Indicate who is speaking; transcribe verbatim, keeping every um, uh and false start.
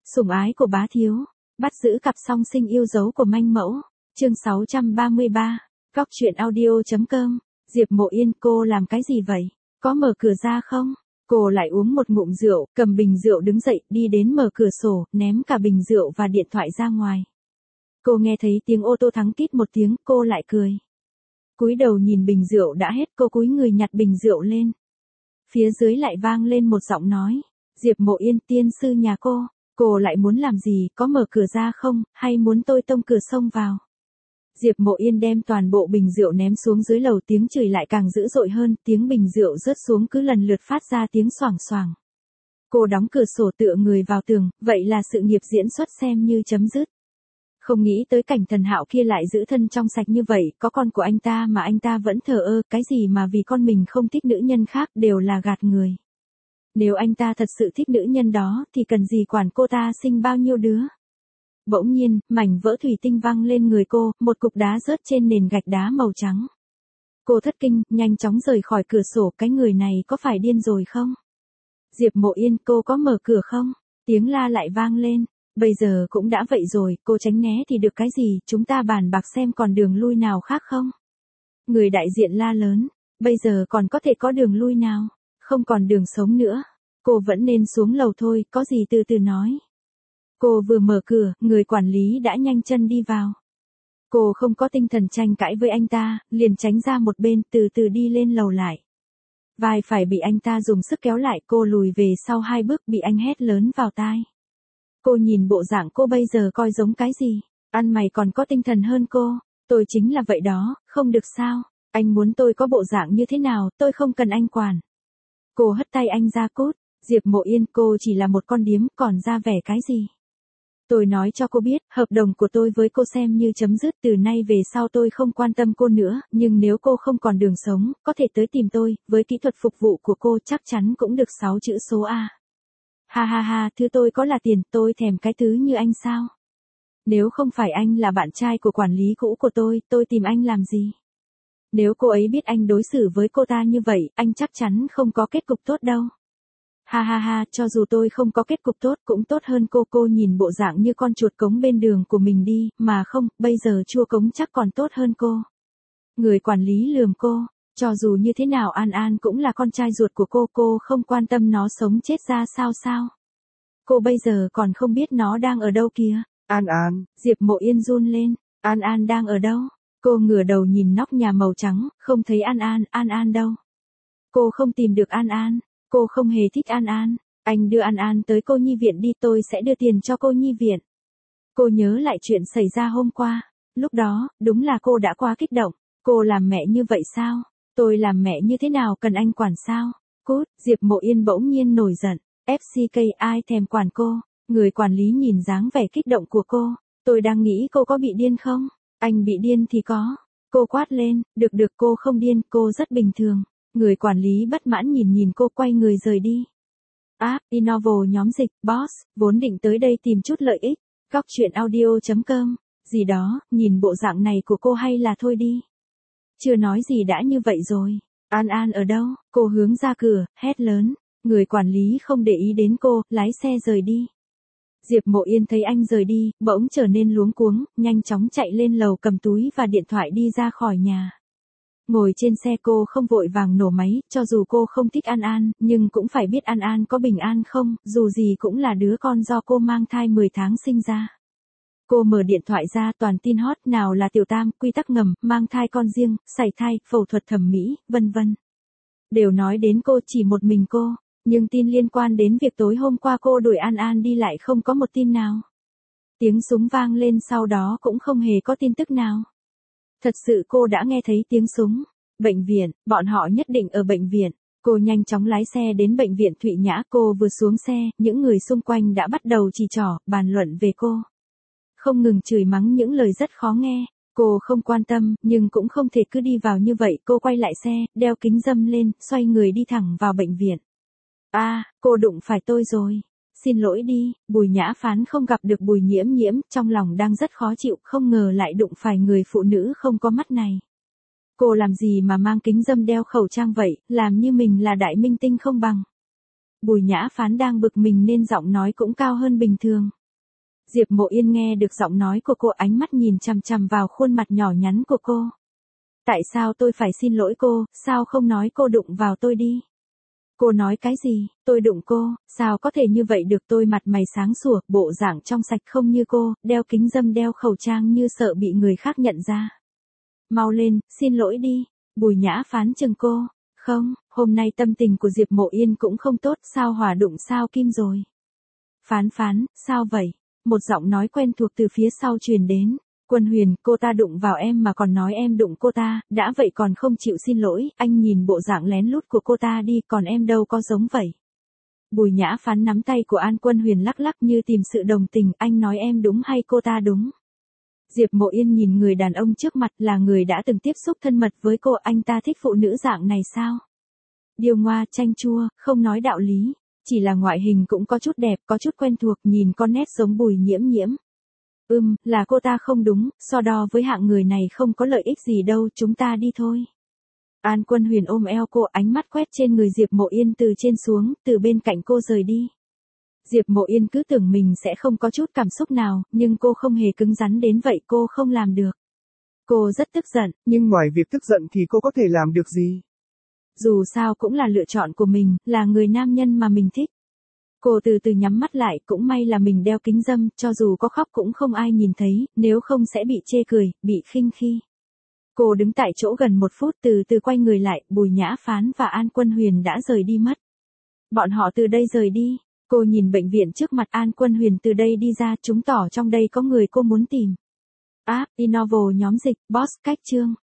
Speaker 1: Sủng ái của bá thiếu, bắt giữ cặp song sinh yêu dấu của manh mẫu, chương sáu trăm ba mươi ba, góc truyện audio.com, Diệp Mộ Yên, cô làm cái gì vậy? Có mở cửa ra không? Cô lại uống một ngụm rượu, cầm bình rượu đứng dậy, đi đến mở cửa sổ, ném cả bình rượu và điện thoại ra ngoài. Cô nghe thấy tiếng ô tô thắng tít một tiếng, cô lại cười. Cúi đầu nhìn bình rượu đã hết, cô cúi người nhặt bình rượu lên. Phía dưới lại vang lên một giọng nói, Diệp Mộ Yên, tiên sư nhà cô, cô lại muốn làm gì, có mở cửa ra không, hay muốn tôi tông cửa xông vào? Diệp Mộ Yên đem toàn bộ bình rượu ném xuống dưới lầu, tiếng chửi lại càng dữ dội hơn, tiếng bình rượu rớt xuống cứ lần lượt phát ra tiếng xoảng xoảng. Cô đóng cửa sổ tựa người vào tường, vậy là sự nghiệp diễn xuất xem như chấm dứt. Không nghĩ tới cảnh Thần Hạo kia lại giữ thân trong sạch như vậy, có con của anh ta mà anh ta vẫn thờ ơ, cái gì mà vì con mình không thích nữ nhân khác đều là gạt người. Nếu anh ta thật sự thích nữ nhân đó, thì cần gì quản cô ta sinh bao nhiêu đứa. Bỗng nhiên, mảnh vỡ thủy tinh văng lên người cô, một cục đá rớt trên nền gạch đá màu trắng. Cô thất kinh, nhanh chóng rời khỏi cửa sổ, cái người này có phải điên rồi không? Diệp Mộ Yên, cô có mở cửa không? Tiếng la lại vang lên. Bây giờ cũng đã vậy rồi, cô tránh né thì được cái gì, chúng ta bàn bạc xem còn đường lui nào khác không? Người đại diện la lớn, bây giờ còn có thể có đường lui nào? Không còn đường sống nữa. Cô vẫn nên xuống lầu thôi, có gì từ từ nói. Cô vừa mở cửa, người quản lý đã nhanh chân đi vào. Cô không có tinh thần tranh cãi với anh ta, liền tránh ra một bên, từ từ đi lên lầu lại. Vai phải bị anh ta dùng sức kéo lại, cô lùi về sau hai bước, bị anh hét lớn vào tai. Cô nhìn bộ dạng cô bây giờ coi giống cái gì? Ăn mày còn có tinh thần hơn cô. Tôi chính là vậy đó, không được sao? Anh muốn tôi có bộ dạng như thế nào, tôi không cần anh quản. Cô hất tay anh ra cút. Diệp Mộ Yên, cô chỉ là một con điếm, còn ra vẻ cái gì? Tôi nói cho cô biết, hợp đồng của tôi với cô xem như chấm dứt, từ nay về sau tôi không quan tâm cô nữa, nhưng nếu cô không còn đường sống, có thể tới tìm tôi, với kỹ thuật phục vụ của cô chắc chắn cũng được sáu chữ số A. Ha ha ha, thứ tôi có là tiền, tôi thèm cái thứ như anh sao? Nếu không phải anh là bạn trai của quản lý cũ của tôi, tôi tìm anh làm gì? Nếu cô ấy biết anh đối xử với cô ta như vậy, anh chắc chắn không có kết cục tốt đâu. Ha ha ha, cho dù tôi không có kết cục tốt cũng tốt hơn cô. Cô nhìn bộ dạng như con chuột cống bên đường của mình đi, mà không, bây giờ chua cống chắc còn tốt hơn cô. Người quản lý lườm cô, cho dù như thế nào An An cũng là con trai ruột của cô, cô không quan tâm nó sống chết ra sao sao. Cô bây giờ còn không biết nó đang ở đâu kìa. An An, Diệp Mộ Yên run lên, An An đang ở đâu? Cô ngửa đầu nhìn nóc nhà màu trắng, không thấy An An, An An đâu? Cô không tìm được An An. Cô không hề thích An An. Anh đưa An An tới cô nhi viện đi, tôi sẽ đưa tiền cho cô nhi viện. Cô nhớ lại chuyện xảy ra hôm qua. Lúc đó, đúng là cô đã quá kích động. Cô làm mẹ như vậy sao? Tôi làm mẹ như thế nào cần anh quản sao? Cút, Diệp Mộ Yên bỗng nhiên nổi giận. ép xê ca ai thèm quản cô? Người quản lý nhìn dáng vẻ kích động của cô. Tôi đang nghĩ cô có bị điên không? Anh bị điên thì có. Cô quát lên, được được, cô không điên, cô rất bình thường. Người quản lý bất mãn nhìn nhìn cô, quay người rời đi. App, Innovo nhóm dịch, boss, vốn định tới đây tìm chút lợi ích. Góc truyện audio.com, gì đó, nhìn bộ dạng này của cô hay là thôi đi. Chưa nói gì đã như vậy rồi. An An ở đâu? Cô hướng ra cửa, hét lớn. Người quản lý không để ý đến cô, lái xe rời đi. Diệp Mộ Yên thấy anh rời đi, bỗng trở nên luống cuống, nhanh chóng chạy lên lầu cầm túi và điện thoại đi ra khỏi nhà. Ngồi trên xe cô không vội vàng nổ máy, cho dù cô không thích An An, nhưng cũng phải biết An An có bình an không, dù gì cũng là đứa con do cô mang thai mười tháng sinh ra. Cô mở điện thoại ra, toàn tin hot, nào là tiểu tam, quy tắc ngầm, mang thai con riêng, sảy thai, phẫu thuật thẩm mỹ, vân vân. Đều nói đến cô, chỉ một mình cô, nhưng tin liên quan đến việc tối hôm qua cô đuổi An An đi lại không có một tin nào. Tiếng súng vang lên sau đó cũng không hề có tin tức nào. Thật sự cô đã nghe thấy tiếng súng. Bệnh viện, bọn họ nhất định ở bệnh viện. Cô nhanh chóng lái xe đến bệnh viện Thụy Nhã. Cô vừa xuống xe, những người xung quanh đã bắt đầu chỉ trỏ, bàn luận về cô. Không ngừng chửi mắng những lời rất khó nghe. Cô không quan tâm, nhưng cũng không thể cứ đi vào như vậy. Cô quay lại xe, đeo kính râm lên, xoay người đi thẳng vào bệnh viện. A, à, cô đụng phải tôi rồi. Xin lỗi đi, Bùi Nhã Phán không gặp được Bùi Nhiễm Nhiễm, trong lòng đang rất khó chịu, không ngờ lại đụng phải người phụ nữ không có mắt này. Cô làm gì mà mang kính râm đeo khẩu trang vậy, làm như mình là đại minh tinh không bằng. Bùi Nhã Phán đang bực mình nên giọng nói cũng cao hơn bình thường. Diệp Mộ Yên nghe được giọng nói của cô, ánh mắt nhìn chằm chằm vào khuôn mặt nhỏ nhắn của cô. Tại sao tôi phải xin lỗi cô, sao không nói cô đụng vào tôi đi? Cô nói cái gì, tôi đụng cô, sao có thể như vậy được, tôi mặt mày sáng sủa, bộ dạng trong sạch không như cô, đeo kính râm đeo khẩu trang như sợ bị người khác nhận ra. Mau lên, xin lỗi đi, Bùi Nhã Phán chừng cô, không, hôm nay tâm tình của Diệp Mộ Yên cũng không tốt, sao hỏa đụng sao kim rồi. Phán Phán, sao vậy? Một giọng nói quen thuộc từ phía sau truyền đến. Quân Huyền, cô ta đụng vào em mà còn nói em đụng cô ta, đã vậy còn không chịu xin lỗi, anh nhìn bộ dạng lén lút của cô ta đi, còn em đâu có giống vậy. Bùi Nhã Phán nắm tay của An Quân Huyền lắc lắc như tìm sự đồng tình, anh nói em đúng hay cô ta đúng? Diệp Mộ Yên nhìn người đàn ông trước mặt là người đã từng tiếp xúc thân mật với cô, anh ta thích phụ nữ dạng này sao? Điêu ngoa, chanh chua, không nói đạo lý, chỉ là ngoại hình cũng có chút đẹp, có chút quen thuộc, nhìn con nét giống Bùi Nhiễm Nhiễm. Ừm, là cô ta không đúng, so đo với hạng người này không có lợi ích gì đâu, chúng ta đi thôi. An Quân Huyền ôm eo cô, ánh mắt quét trên người Diệp Mộ Yên từ trên xuống, từ bên cạnh cô rời đi. Diệp Mộ Yên cứ tưởng mình sẽ không có chút cảm xúc nào, nhưng cô không hề cứng rắn đến vậy, cô không làm được. Cô rất tức giận.
Speaker 2: Nhưng ngoài việc tức giận thì cô có thể làm được gì?
Speaker 1: Dù sao cũng là lựa chọn của mình, là người nam nhân mà mình thích. Cô từ từ nhắm mắt lại, cũng may là mình đeo kính râm, cho dù có khóc cũng không ai nhìn thấy, nếu không sẽ bị chê cười, bị khinh khi. Cô đứng tại chỗ gần một phút, từ từ quay người lại, Bùi Nhã Phán và An Quân Huyền đã rời đi mất. Bọn họ từ đây rời đi, cô nhìn bệnh viện trước mặt, An Quân Huyền từ đây đi ra, chứng tỏ trong đây có người cô muốn tìm. App, Innovo nhóm dịch, boss cách chương.